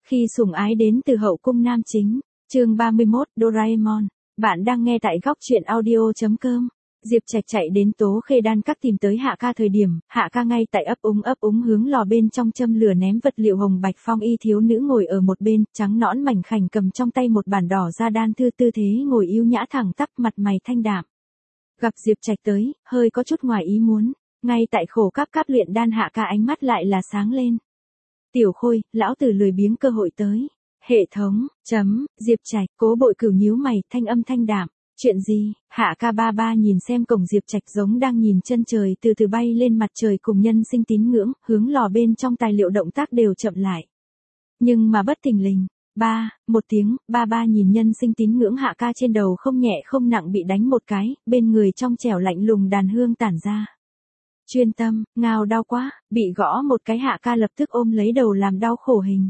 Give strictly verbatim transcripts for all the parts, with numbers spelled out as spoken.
Khi sủng ái đến từ hậu cung nam chính, chương ba mươi mốt, Doraemon. Bạn đang nghe tại góc truyện audio chấm com. Diệp Trạch chạy đến Tố Khê Đan Các tìm tới Hạ Ca thời điểm, Hạ Ca ngay tại ấp úng ấp úng hướng lò bên trong châm lửa ném vật liệu hồng bạch phong y thiếu nữ ngồi ở một bên, trắng nõn mảnh khảnh cầm trong tay một bản đỏ da đan thư tư thế ngồi yếu nhã thẳng tắp mặt mày thanh đạm. Gặp Diệp Trạch tới, hơi có chút ngoài ý muốn, ngay tại khổ cáp cáp luyện đan Hạ Ca ánh mắt lại là sáng lên. Tiểu Khôi, lão tử lười biếng cơ hội tới. Hệ thống, chấm, Diệp Trạch, Cố Bội Cửu nhíu mày, thanh âm thanh đạm. Chuyện gì? Hạ Ca ba ba nhìn xem cổng Diệp Trạch giống đang nhìn chân trời từ từ bay lên mặt trời cùng nhân sinh tín ngưỡng, hướng lò bên trong tài liệu động tác đều chậm lại. Nhưng mà bất thình lình, ba, một tiếng, ba ba nhìn nhân sinh tín ngưỡng Hạ Ca trên đầu không nhẹ không nặng bị đánh một cái, bên người trong trẻo lạnh lùng đàn hương tản ra. Chuyên tâm, ngao đau quá, bị gõ một cái Hạ Ca lập tức ôm lấy đầu làm đau khổ hình.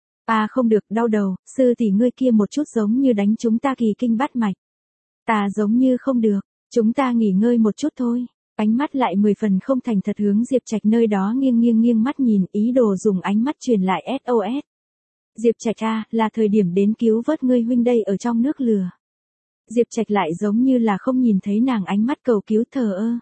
À không được, đau đầu, sư tỷ ngươi kia một chút giống như đánh chúng ta kỳ kinh bát mạch. Ta giống như không được, chúng ta nghỉ ngơi một chút thôi. Ánh mắt lại mười phần không thành thật hướng Diệp Trạch nơi đó nghiêng nghiêng nghiêng mắt nhìn, ý đồ dùng ánh mắt truyền lại ét ô ét. Diệp Trạch a, là thời điểm đến cứu vớt ngươi huynh đây ở trong nước lửa. Diệp Trạch lại giống như là không nhìn thấy nàng ánh mắt cầu cứu thờ ơ.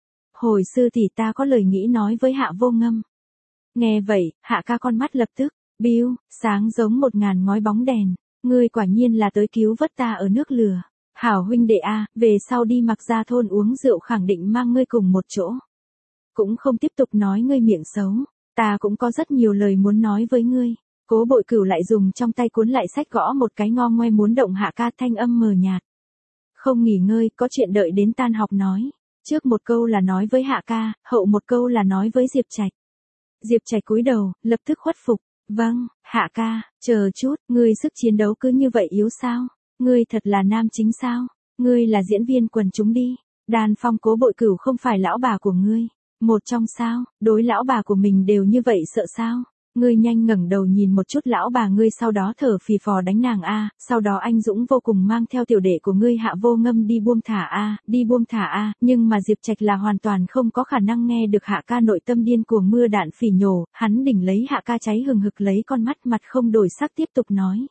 Hồi sư tỷ ta có lời nghĩ nói với Hạ Vô Ngâm. Nghe vậy, Hạ Ca con mắt lập tức, biu, sáng giống một ngàn ngói bóng đèn. Ngươi quả nhiên là tới cứu vớt ta ở nước lửa. Hảo huynh đệ a, về sau đi Mặc Gia thôn uống rượu khẳng định mang ngươi cùng một chỗ. Cũng không tiếp tục nói ngươi miệng xấu, ta cũng có rất nhiều lời muốn nói với ngươi. Cố Bội Cửu lại dùng trong tay cuốn lại sách gõ một cái ngo ngoe muốn động Hạ Ca, thanh âm mờ nhạt. Không nghỉ ngơi, có chuyện đợi đến tan học nói. Trước một câu là nói với Hạ Ca, hậu một câu là nói với Diệp Trạch. Diệp Trạch cúi đầu, lập tức khuất phục. Vâng, Hạ Ca, chờ chút, ngươi sức chiến đấu cứ như vậy yếu sao? Ngươi thật là nam chính sao? Ngươi là diễn viên quần chúng đi. Đan Phong Cố Bội Cửu không phải lão bà của ngươi. Một trong sao, đối lão bà của mình đều như vậy sợ sao? Ngươi nhanh ngẩng đầu nhìn một chút lão bà ngươi, sau đó thở phì phò đánh nàng a, sau đó anh dũng vô cùng mang theo tiểu đệ của ngươi Hạ Vô Ngâm đi buông thả a, đi buông thả a, nhưng mà Diệp Trạch là hoàn toàn không có khả năng nghe được Hạ Ca nội tâm điên cuồng mưa đạn phỉ nhổ, hắn đỉnh lấy Hạ Ca cháy hừng hực lấy con mắt mặt không đổi sắc tiếp tục nói.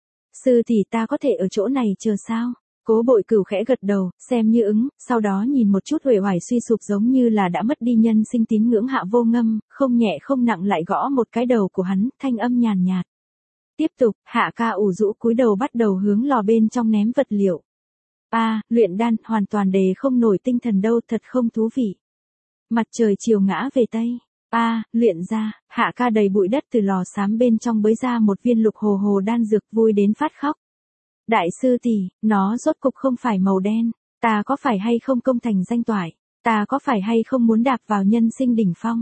Sư tỷ ta có thể ở chỗ này chờ sao? Cố Bội Cửu khẽ gật đầu, xem như ứng, sau đó nhìn một chút uể oải suy sụp giống như là đã mất đi nhân sinh tín ngưỡng Hạ Vô Ngâm, không nhẹ không nặng lại gõ một cái đầu của hắn, thanh âm nhàn nhạt. Tiếp tục, Hạ Ca ủ rũ cúi đầu bắt đầu hướng lò bên trong ném vật liệu. A, à, luyện đan, hoàn toàn đề không nổi tinh thần đâu, thật không thú vị. Mặt trời chiều ngã về tây. A, à, luyện ra, Hạ Ca đầy bụi đất từ lò xám bên trong bới ra một viên lục hồ hồ đan dược, vui đến phát khóc. Đại sư tỷ, nó rốt cục không phải màu đen, ta có phải hay không công thành danh toại, ta có phải hay không muốn đạp vào nhân sinh đỉnh phong.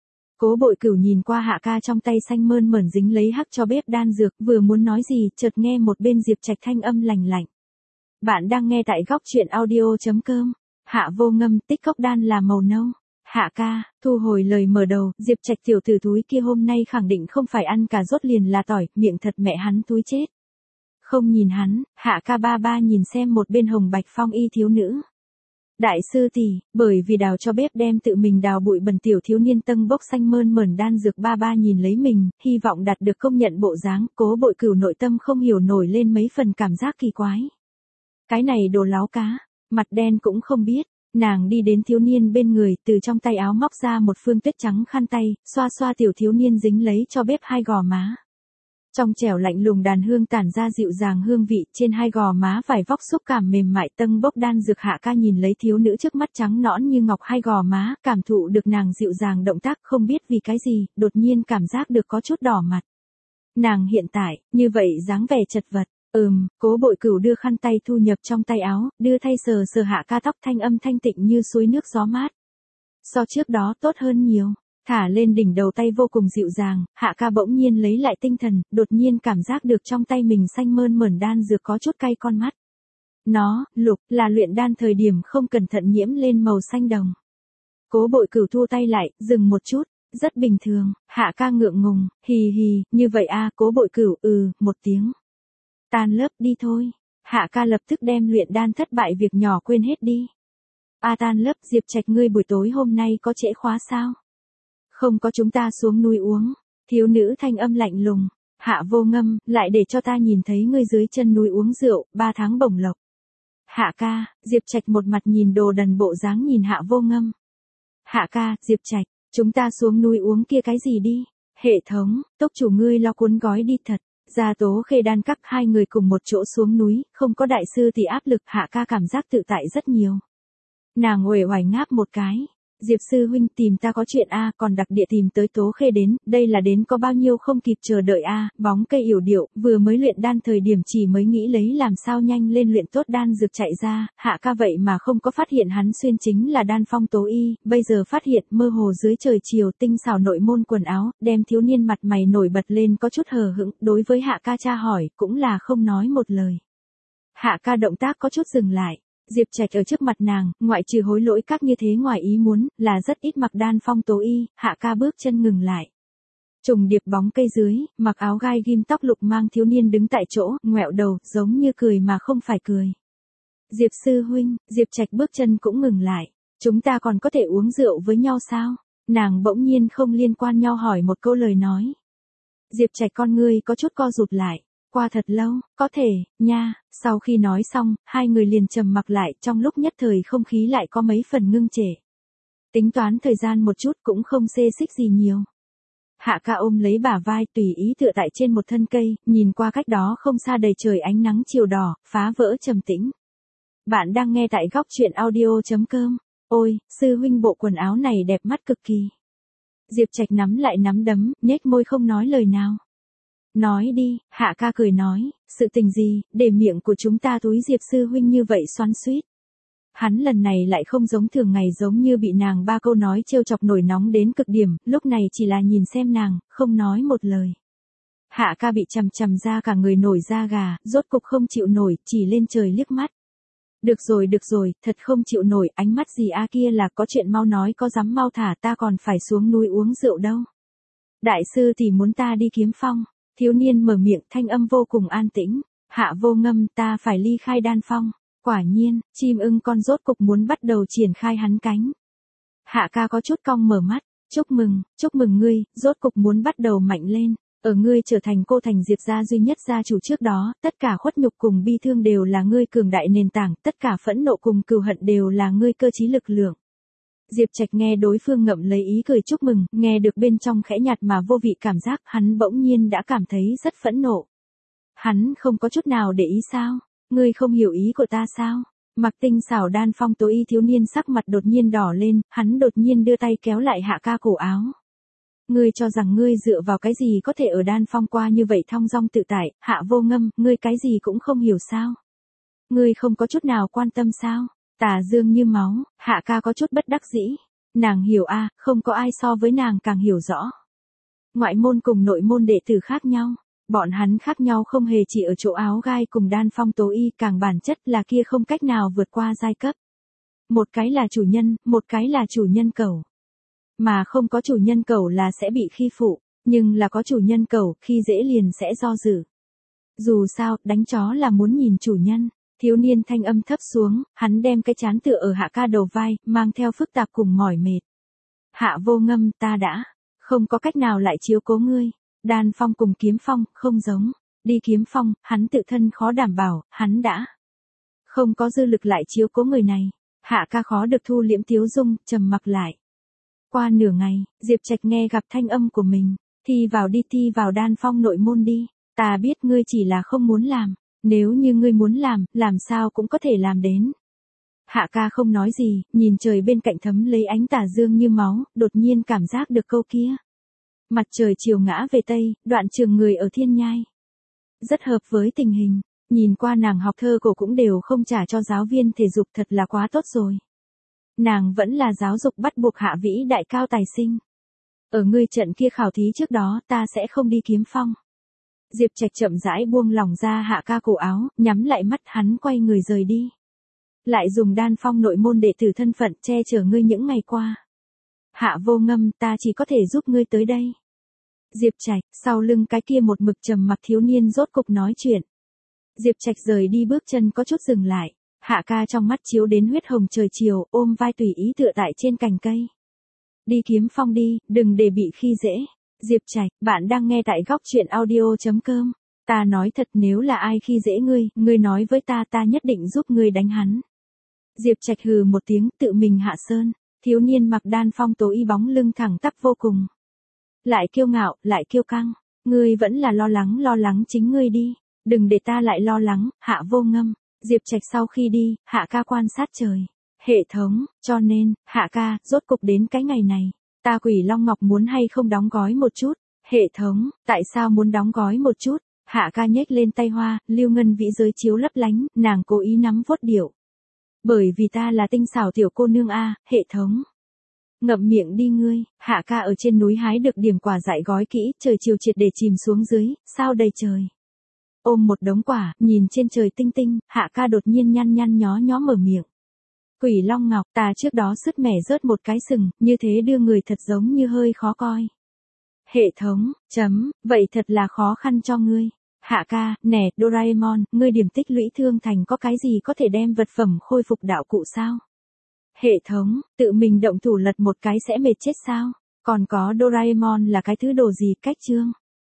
Cố Bội Cửu nhìn qua Hạ Ca trong tay xanh mơn mởn dính lấy hắc cho bếp đan dược, vừa muốn nói gì, chợt nghe một bên Diệp Trạch thanh âm lành lạnh. Bạn đang nghe tại góc truyện audio chấm com. Hạ Vô Ngâm, tích cốc đan là màu nâu. Hạ Ca, thu hồi lời mở đầu, Diệp Trạch tiểu tử thúi kia hôm nay khẳng định không phải ăn cà rốt liền là tỏi, miệng thật mẹ hắn túi chết. Không nhìn hắn, Hạ Ca ba ba nhìn xem một bên hồng bạch phong y thiếu nữ. Đại sư tỷ, bởi vì đào cho bếp đem tự mình đào bụi bẩn tiểu thiếu niên tâng bốc xanh mơn mởn đan dược ba ba nhìn lấy mình, hy vọng đạt được công nhận bộ dáng, Cố Bội Cửu nội tâm không hiểu nổi lên mấy phần cảm giác kỳ quái. Cái này đồ láo cá, mặt đen cũng không biết. Nàng đi đến thiếu niên bên người, từ trong tay áo móc ra một phương tuyết trắng khăn tay, xoa xoa tiểu thiếu niên dính lấy cho bếp hai gò má. Trong trẻo lạnh lùng đàn hương tản ra dịu dàng hương vị, trên hai gò má vải vóc xúc cảm mềm mại tâng bốc đan dược. Hạ Ca nhìn lấy thiếu nữ trước mắt trắng nõn như ngọc hai gò má, cảm thụ được nàng dịu dàng động tác, không biết vì cái gì, đột nhiên cảm giác được có chút đỏ mặt. Nàng hiện tại, như vậy dáng vẻ chật vật. Ừm, Cố Bội Cửu đưa khăn tay thu nhập trong tay áo, đưa thay sờ sờ Hạ Ca tóc, thanh âm thanh tịnh như suối nước gió mát. So trước đó tốt hơn nhiều, thả lên đỉnh đầu tay vô cùng dịu dàng, Hạ Ca bỗng nhiên lấy lại tinh thần, đột nhiên cảm giác được trong tay mình xanh mơn mởn đan dược có chút cay con mắt. Nó, lục, là luyện đan thời điểm không cẩn thận nhiễm lên màu xanh đồng. Cố Bội Cửu thu tay lại, dừng một chút, rất bình thường, Hạ Ca ngượng ngùng, hì hì, như vậy a, Cố Bội Cửu, ừ, một tiếng. Tan lớp đi thôi. Hạ Ca lập tức đem luyện đan thất bại việc nhỏ quên hết đi. A tan lớp, Diệp Trạch ngươi buổi tối hôm nay có trễ khóa sao? Không có, chúng ta xuống núi uống. Thiếu nữ thanh âm lạnh lùng. Hạ Vô Ngâm, lại để cho ta nhìn thấy ngươi dưới chân núi uống rượu, ba tháng bổng lộc. Hạ ca, Diệp Trạch một mặt nhìn đồ đần bộ dáng nhìn Hạ Vô Ngâm. Hạ ca, Diệp Trạch, chúng ta xuống núi uống kia cái gì đi? Hệ thống, tốc chủ ngươi lo cuốn gói đi thật. Ra Tố Khê Đan Các hai người cùng một chỗ xuống núi, không có đại sư thì áp lực, Hạ ca cảm giác tự tại rất nhiều. Nàng uể oải ngáp một cái. Diệp sư huynh tìm ta có chuyện a, còn đặc địa tìm tới Tố Khê đến, đây là đến có bao nhiêu không kịp chờ đợi a, bóng cây yểu điệu, vừa mới luyện đan thời điểm chỉ mới nghĩ lấy làm sao nhanh lên luyện tốt đan dược chạy ra, Hạ ca vậy mà không có phát hiện hắn xuyên chính là đan phong tố y, bây giờ phát hiện mơ hồ dưới trời chiều tinh xảo nội môn quần áo, đem thiếu niên mặt mày nổi bật lên có chút hờ hững, đối với Hạ ca tra hỏi, cũng là không nói một lời. Hạ ca động tác có chút dừng lại. Diệp Trạch ở trước mặt nàng, ngoại trừ hối lỗi các như thế ngoài ý muốn, là rất ít mặc đan phong tố y, Hạ ca bước chân ngừng lại. Trùng điệp bóng cây dưới, mặc áo gai ghim tóc lục mang thiếu niên đứng tại chỗ, ngoẹo đầu, giống như cười mà không phải cười. Diệp sư huynh, Diệp Trạch bước chân cũng ngừng lại. Chúng ta còn có thể uống rượu với nhau sao? Nàng bỗng nhiên không liên quan nhau hỏi một câu lời nói. Diệp Trạch con ngươi có chút co rụt lại. Qua thật lâu, có thể, nha, sau khi nói xong, hai người liền trầm mặc lại, trong lúc nhất thời không khí lại có mấy phần ngưng trệ. Tính toán thời gian một chút cũng không xê xích gì nhiều. Hạ ca ôm lấy bả vai tùy ý tựa tại trên một thân cây, nhìn qua cách đó không xa đầy trời ánh nắng chiều đỏ, phá vỡ trầm tĩnh. Bạn đang nghe tại góc truyện audio chấm com. Ôi, sư huynh bộ quần áo này đẹp mắt cực kỳ. Diệp Trạch nắm lại nắm đấm, nhếch môi không nói lời nào. Nói đi, Hạ ca cười nói, sự tình gì, để miệng của chúng ta túi Diệp sư huynh như vậy xoắn xuýt. Hắn lần này lại không giống thường ngày giống như bị nàng ba câu nói trêu chọc nổi nóng đến cực điểm, lúc này chỉ là nhìn xem nàng, không nói một lời. Hạ ca bị chằm chằm ra cả người nổi da gà, rốt cục không chịu nổi, chỉ lên trời liếc mắt. Được rồi được rồi, thật không chịu nổi, ánh mắt gì a kia là có chuyện mau nói có dám mau thả ta còn phải xuống núi uống rượu đâu. Đại sư thì muốn ta đi kiếm phong. Thiếu niên mở miệng thanh âm vô cùng an tĩnh, Hạ Vô Ngâm ta phải ly khai đan phong, quả nhiên, chim ưng con rốt cục muốn bắt đầu triển khai hắn cánh. Hạ ca có chút cong mở mắt, chúc mừng, chúc mừng ngươi, rốt cục muốn bắt đầu mạnh lên, ở ngươi trở thành cô thành Diệp gia duy nhất gia chủ trước đó, tất cả khuất nhục cùng bi thương đều là ngươi cường đại nền tảng, tất cả phẫn nộ cùng cừu hận đều là ngươi cơ trí lực lượng. Diệp Trạch nghe đối phương ngậm lấy ý cười chúc mừng, nghe được bên trong khẽ nhạt mà vô vị cảm giác, hắn bỗng nhiên đã cảm thấy rất phẫn nộ. Hắn không có chút nào để ý sao? Ngươi không hiểu ý của ta sao? Mặc tinh xảo đan phong tố y thiếu niên sắc mặt đột nhiên đỏ lên, hắn đột nhiên đưa tay kéo lại Hạ ca cổ áo. Ngươi cho rằng ngươi dựa vào cái gì có thể ở đan phong qua như vậy thong dong tự tại, Hạ Vô Ngâm, ngươi cái gì cũng không hiểu sao? Ngươi không có chút nào quan tâm sao? Tà dương như máu, Hạ ca có chút bất đắc dĩ. Nàng hiểu a, không có ai so với nàng càng hiểu rõ. Ngoại môn cùng nội môn đệ tử khác nhau. Bọn hắn khác nhau không hề chỉ ở chỗ áo gai cùng đan phong tố y, càng bản chất là kia không cách nào vượt qua giai cấp. Một cái là chủ nhân, một cái là chủ nhân cẩu. Mà không có chủ nhân cẩu là sẽ bị khi phụ, nhưng là có chủ nhân cẩu, khi dễ liền sẽ do dự. Dù sao, đánh chó là muốn nhìn chủ nhân. Thiếu niên thanh âm thấp xuống, hắn đem cái chán tựa ở Hạ ca đầu vai, mang theo phức tạp cùng mỏi mệt. Hạ Vô Ngâm ta đã, không có cách nào lại chiếu cố ngươi. Đan phong cùng kiếm phong, không giống. Đi kiếm phong, hắn tự thân khó đảm bảo, hắn đã không có dư lực lại chiếu cố người này. Hạ ca khó được thu liễm tiếu dung, trầm mặc lại. Qua nửa ngày, Diệp Trạch nghe gặp thanh âm của mình. Thi vào đi thi vào đan phong nội môn đi. Ta biết ngươi chỉ là không muốn làm. Nếu như ngươi muốn làm, làm sao cũng có thể làm đến. Hạ ca không nói gì, nhìn trời bên cạnh thấm lấy ánh tà dương như máu, đột nhiên cảm giác được câu kia. Mặt trời chiều ngã về Tây, đoạn trường người ở thiên nhai. Rất hợp với tình hình, nhìn qua nàng học thơ cổ cũng đều không trả cho giáo viên thể dục thật là quá tốt rồi. Nàng vẫn là giáo dục bắt buộc hạ vĩ đại cao tài sinh. Ở ngươi trận kia khảo thí trước đó ta sẽ không đi kiếm phong. Diệp Trạch chậm rãi buông lỏng ra Hạ ca cổ áo, nhắm lại mắt hắn quay người rời đi. Lại dùng đan phong nội môn đệ tử thân phận che chở ngươi những ngày qua. Hạ Vô Ngâm ta chỉ có thể giúp ngươi tới đây. Diệp Trạch, sau lưng cái kia một mực trầm mặc thiếu niên rốt cục nói chuyện. Diệp Trạch rời đi bước chân có chút dừng lại. Hạ ca trong mắt chiếu đến huyết hồng trời chiều, ôm vai tùy ý tựa tại trên cành cây. Đi kiếm phong đi, đừng để bị khi dễ. Diệp Trạch, bạn đang nghe tại góc chuyện audio chấm com. Ta nói thật, nếu là ai khi dễ ngươi, ngươi nói với ta, ta nhất định giúp ngươi đánh hắn. Diệp Trạch hừ một tiếng, tự mình hạ sơn. Thiếu niên mặc đan phong tố y bóng lưng thẳng tắp vô cùng. Lại kiêu ngạo, lại kiêu căng. Ngươi vẫn là lo lắng lo lắng chính ngươi đi. Đừng để ta lại lo lắng. Hạ Vô Ngâm. Diệp Trạch sau khi đi, Hạ ca quan sát trời. Hệ thống, cho nên, Hạ ca, rốt cục đến cái ngày này. Ta Quỷ Long Ngọc muốn hay không đóng gói một chút? Hệ thống, tại sao muốn đóng gói một chút? Hạ ca nhếch lên tay hoa, lưu ngân vĩ giới chiếu lấp lánh, nàng cố ý nắm vuốt điệu. Bởi vì ta là tinh xảo tiểu cô nương a, hệ thống. Ngậm miệng đi ngươi. Hạ ca ở trên núi hái được điểm quả dại gói kỹ, trời chiều triệt để chìm xuống dưới, sao đầy trời. Ôm một đống quả, nhìn trên trời tinh tinh, Hạ ca đột nhiên nhăn nhăn nhó nhó mở miệng. Quỷ Long Ngọc, ta trước đó sứt mẻ rớt một cái sừng, như thế đưa người thật giống như hơi khó coi. Hệ thống, chấm, vậy thật là khó khăn cho ngươi. Hạ ca, nè, Doraemon, ngươi điểm tích lũy thương thành có cái gì có thể đem vật phẩm khôi phục đạo cụ sao? Hệ thống, tự mình động thủ lật một cái sẽ mệt chết sao? Còn có Doraemon là cái thứ đồ gì, cách chương?